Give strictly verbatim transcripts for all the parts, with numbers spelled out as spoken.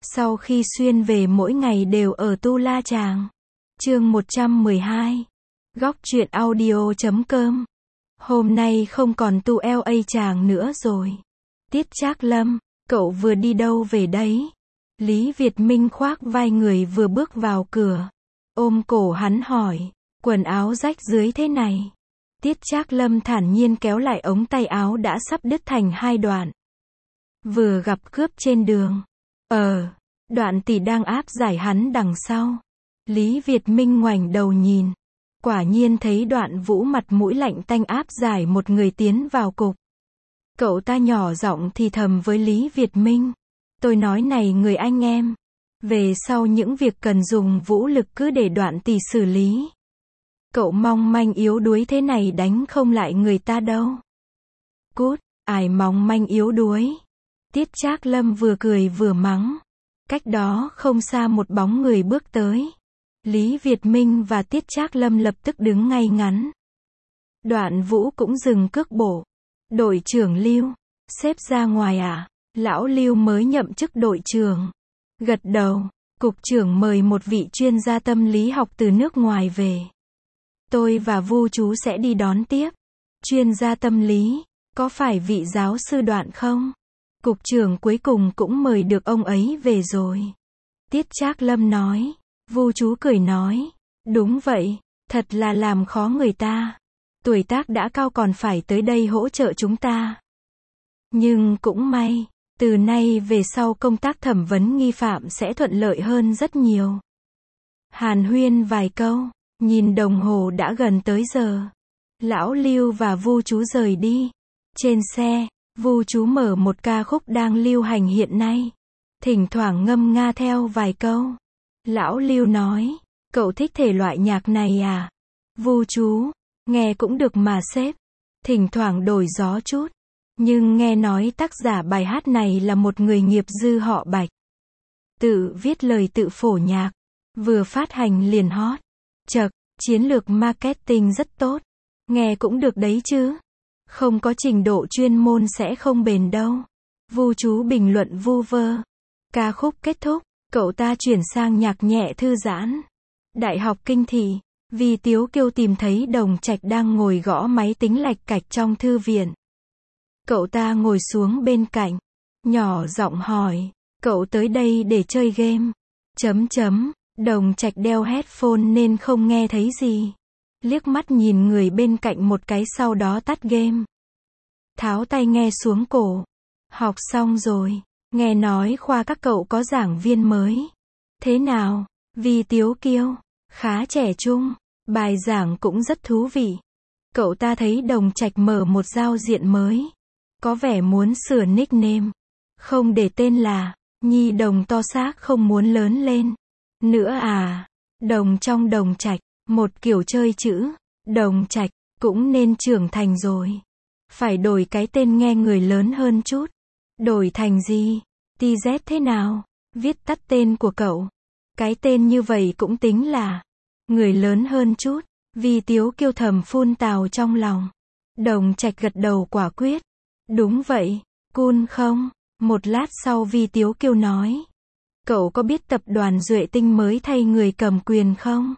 Sau khi xuyên về mỗi ngày đều ở Tu La Chàng. Chương một trăm mười hai. Góc truyện audio chấm com. Hôm nay không còn Tu La Chàng nữa rồi. Tiết Trác Lâm, cậu vừa đi đâu về đấy? Lý Việt Minh khoác vai người vừa bước vào cửa. Ôm cổ hắn hỏi, quần áo rách rưới thế này. Tiết Trác Lâm thản nhiên kéo lại ống tay áo đã sắp đứt thành hai đoạn. Vừa gặp cướp trên đường. Ờ, Đoạn Tỷ đang áp giải hắn đằng sau. Lý Việt Minh ngoảnh đầu nhìn. Quả nhiên thấy Đoạn Vũ mặt mũi lạnh tanh áp giải một người tiến vào cục. Cậu ta nhỏ giọng thì thầm với Lý Việt Minh. Tôi nói này người anh em. Về sau những việc cần dùng vũ lực cứ để Đoạn Tỷ xử lý. Cậu mong manh yếu đuối thế này đánh không lại người ta đâu. Cút, ai mong manh yếu đuối. Tiết Trác Lâm vừa cười vừa mắng. Cách đó không xa một bóng người bước tới. Lý Việt Minh và Tiết Trác Lâm lập tức đứng ngay ngắn. Đoạn Vũ cũng dừng cước bộ. Đội trưởng Lưu, xếp ra ngoài à? Lão Lưu mới nhậm chức đội trưởng. Gật đầu, cục trưởng mời một vị chuyên gia tâm lý học từ nước ngoài về. Tôi và Vu chú sẽ đi đón tiếp. Chuyên gia tâm lý, có phải vị giáo sư Đoạn không? Cục trưởng cuối cùng cũng mời được ông ấy về rồi. Tiết Trác Lâm nói. Vu chú cười nói. Đúng vậy, thật là làm khó người ta. Tuổi tác đã cao còn phải tới đây hỗ trợ chúng ta. Nhưng cũng may, từ nay về sau công tác thẩm vấn nghi phạm sẽ thuận lợi hơn rất nhiều. Hàn huyên vài câu, nhìn đồng hồ đã gần tới giờ. Lão Lưu và Vu chú rời đi. Trên xe, Vu chú mở một ca khúc đang lưu hành hiện nay. Thỉnh thoảng ngâm nga theo vài câu. Lão Lưu nói, cậu thích thể loại nhạc này à? Vu chú, nghe cũng được mà sếp. Thỉnh thoảng đổi gió chút. Nhưng nghe nói tác giả bài hát này là một người nghiệp dư họ Bạch. Tự viết lời tự phổ nhạc. Vừa phát hành liền hot. Chậc, chiến lược marketing rất tốt. Nghe cũng được đấy chứ. Không có trình độ chuyên môn sẽ không bền đâu. Vu chú bình luận vu vơ. Ca khúc kết thúc, cậu ta chuyển sang nhạc nhẹ thư giãn. Đại học Kinh Thị, Vi Tiếu Kiêu tìm thấy Đồng Trạch đang ngồi gõ máy tính lạch cạch trong thư viện. Cậu ta ngồi xuống bên cạnh, nhỏ giọng hỏi, cậu tới đây để chơi game. Chấm chấm, Đồng Trạch đeo headphone nên không nghe thấy gì. Liếc mắt nhìn người bên cạnh một cái sau đó tắt game. Tháo tai nghe xuống cổ. Học xong rồi, nghe nói khoa các cậu có giảng viên mới. Thế nào? Vi Tiếu Kiêu, khá trẻ trung, bài giảng cũng rất thú vị. Cậu ta thấy Đồng Trạch mở một giao diện mới. Có vẻ muốn sửa nickname. Không để tên là Nhi Đồng to xác không muốn lớn lên. Nữa à, Đồng trong Đồng Trạch, một kiểu chơi chữ. Đồng Trạch, cũng nên trưởng thành rồi. Phải đổi cái tên nghe người lớn hơn chút. Đổi thành gì? Ti Z thế nào? Viết tắt tên của cậu. Cái tên như vậy cũng tính là người lớn hơn chút. Vi Tiếu Kiêu thầm phun tào trong lòng. Đồng Trạch gật đầu quả quyết. Đúng vậy, cool không? Một lát sau Vi Tiếu Kiêu nói. Cậu có biết tập đoàn Duệ Tinh mới thay người cầm quyền không?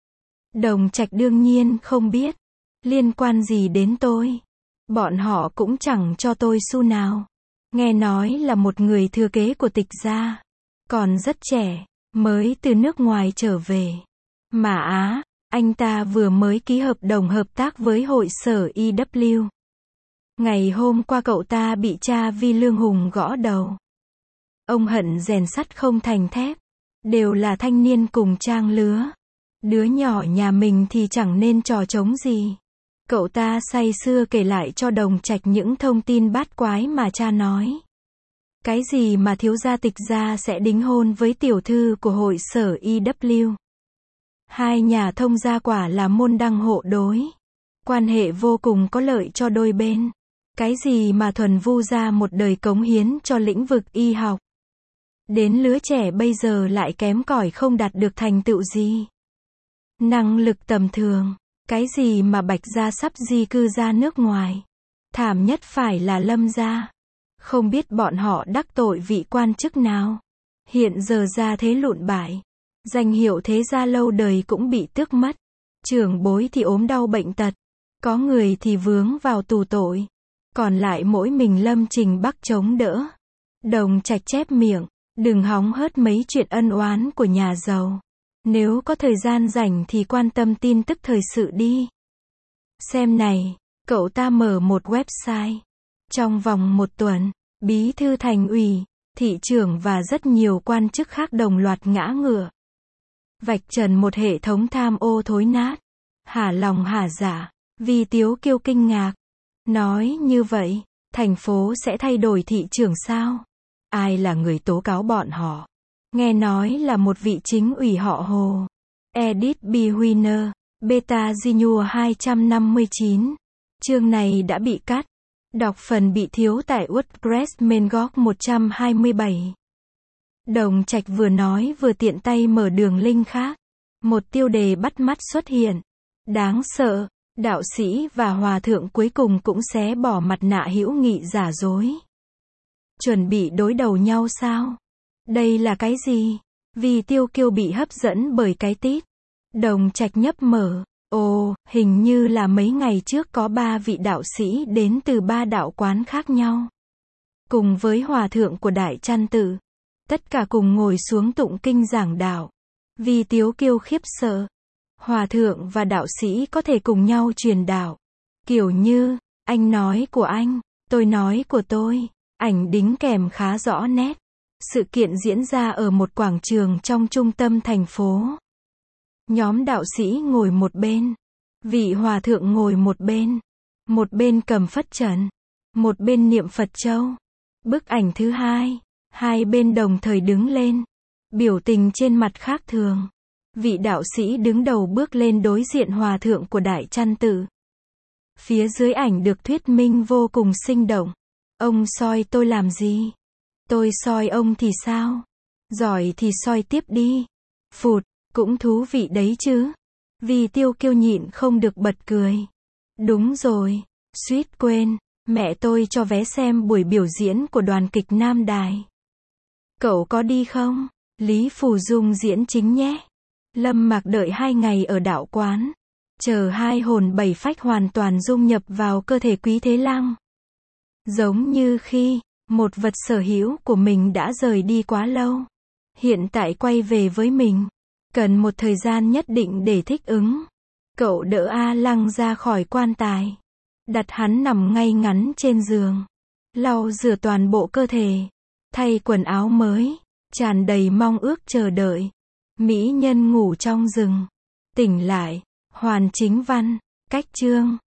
Đồng Trạch đương nhiên không biết. Liên quan gì đến tôi? Bọn họ cũng chẳng cho tôi xu nào. Nghe nói là một người thừa kế của Tịch gia. Còn rất trẻ, mới từ nước ngoài trở về. Mà á, anh ta vừa mới ký hợp đồng hợp tác với hội sở i vê. Ngày hôm qua cậu ta bị cha Vi Lương Hùng gõ đầu. Ông hận rèn sắt không thành thép. Đều là thanh niên cùng trang lứa. Đứa nhỏ nhà mình thì chẳng nên trò trống gì. Cậu ta say sưa kể lại cho Đồng Trạch những thông tin bát quái mà cha nói. Cái gì mà thiếu gia Tịch gia sẽ đính hôn với tiểu thư của hội sở i vê. Hai nhà thông gia quả là môn đăng hộ đối. Quan hệ vô cùng có lợi cho đôi bên. Cái gì mà thuần Vu gia một đời cống hiến cho lĩnh vực y học. Đến lứa trẻ bây giờ lại kém cỏi không đạt được thành tựu gì. Năng lực tầm thường. Cái gì mà Bạch gia sắp di cư ra nước ngoài. Thảm nhất phải là Lâm gia. Không biết bọn họ đắc tội vị quan chức nào. Hiện giờ gia thế lụn bại. Danh hiệu thế gia lâu đời cũng bị tước mất. Trưởng bối thì ốm đau bệnh tật. Có người thì vướng vào tù tội. Còn lại mỗi mình Lâm Trình Bắc chống đỡ. Đồng Trạch chép miệng. Đừng hóng hớt mấy chuyện ân oán của nhà giàu. Nếu có thời gian rảnh thì quan tâm tin tức thời sự đi. Xem này, cậu ta mở một website. Trong vòng một tuần, bí thư thành ủy, thị trưởng và rất nhiều quan chức khác đồng loạt ngã ngựa. Vạch trần một hệ thống tham ô thối nát. Hả lòng hả dạ. Vì Tiếu Kiêu kinh ngạc. Nói như vậy, thành phố sẽ thay đổi thị trưởng sao? Ai là người tố cáo bọn họ? Nghe nói là một vị chính ủy họ Hồ. Edit B. Winner, Beta Ginua hai trăm năm mươi chín. Chương này đã bị cắt. Đọc phần bị thiếu tại WordPress Mengog một trăm hai mươi bảy. Đồng Trạch vừa nói vừa tiện tay mở đường link khác. Một tiêu đề bắt mắt xuất hiện. Đáng sợ, đạo sĩ và hòa thượng cuối cùng cũng xé bỏ mặt nạ hữu nghị giả dối. Chuẩn bị đối đầu nhau sao? Đây là cái gì? Vì Tiêu Kiêu bị hấp dẫn bởi cái tít. Đồng Trạch nhấp mở. Ồ, hình như là mấy ngày trước có ba vị đạo sĩ đến từ ba đạo quán khác nhau. Cùng với hòa thượng của Đại Trăn Tự. Tất cả cùng ngồi xuống tụng kinh giảng đạo. Vì Tiếu Kiêu khiếp sợ. Hòa thượng và đạo sĩ có thể cùng nhau truyền đạo. Kiểu như, anh nói của anh, tôi nói của tôi. Ảnh đính kèm khá rõ nét. Sự kiện diễn ra ở một quảng trường trong trung tâm thành phố. Nhóm đạo sĩ ngồi một bên. Vị hòa thượng ngồi một bên. Một bên cầm phất trần. Một bên niệm Phật châu. Bức ảnh thứ hai. Hai bên đồng thời đứng lên. Biểu tình trên mặt khác thường. Vị đạo sĩ đứng đầu bước lên đối diện hòa thượng của Đại Trăn Tự. Phía dưới ảnh được thuyết minh vô cùng sinh động. Ông soi tôi làm gì? Tôi soi ông thì sao? Giỏi thì soi tiếp đi. Phụt, cũng thú vị đấy chứ. Vì Tiêu Kiêu nhịn không được bật cười. Đúng rồi, suýt quên, mẹ tôi cho vé xem buổi biểu diễn của đoàn kịch Nam Đài. Cậu có đi không? Lý Phù Dung diễn chính nhé. Lâm Mạc đợi hai ngày ở đạo quán. Chờ hai hồn bảy phách hoàn toàn dung nhập vào cơ thể Quý Thế Lăng. Giống như khi, một vật sở hữu của mình đã rời đi quá lâu. Hiện tại quay về với mình. Cần một thời gian nhất định để thích ứng. Cậu đỡ A Lăng ra khỏi quan tài. Đặt hắn nằm ngay ngắn trên giường. Lau rửa toàn bộ cơ thể. Thay quần áo mới. Tràn đầy mong ước chờ đợi. Mỹ nhân ngủ trong rừng. Tỉnh lại. Hoàn Chính Văn. Cách chương.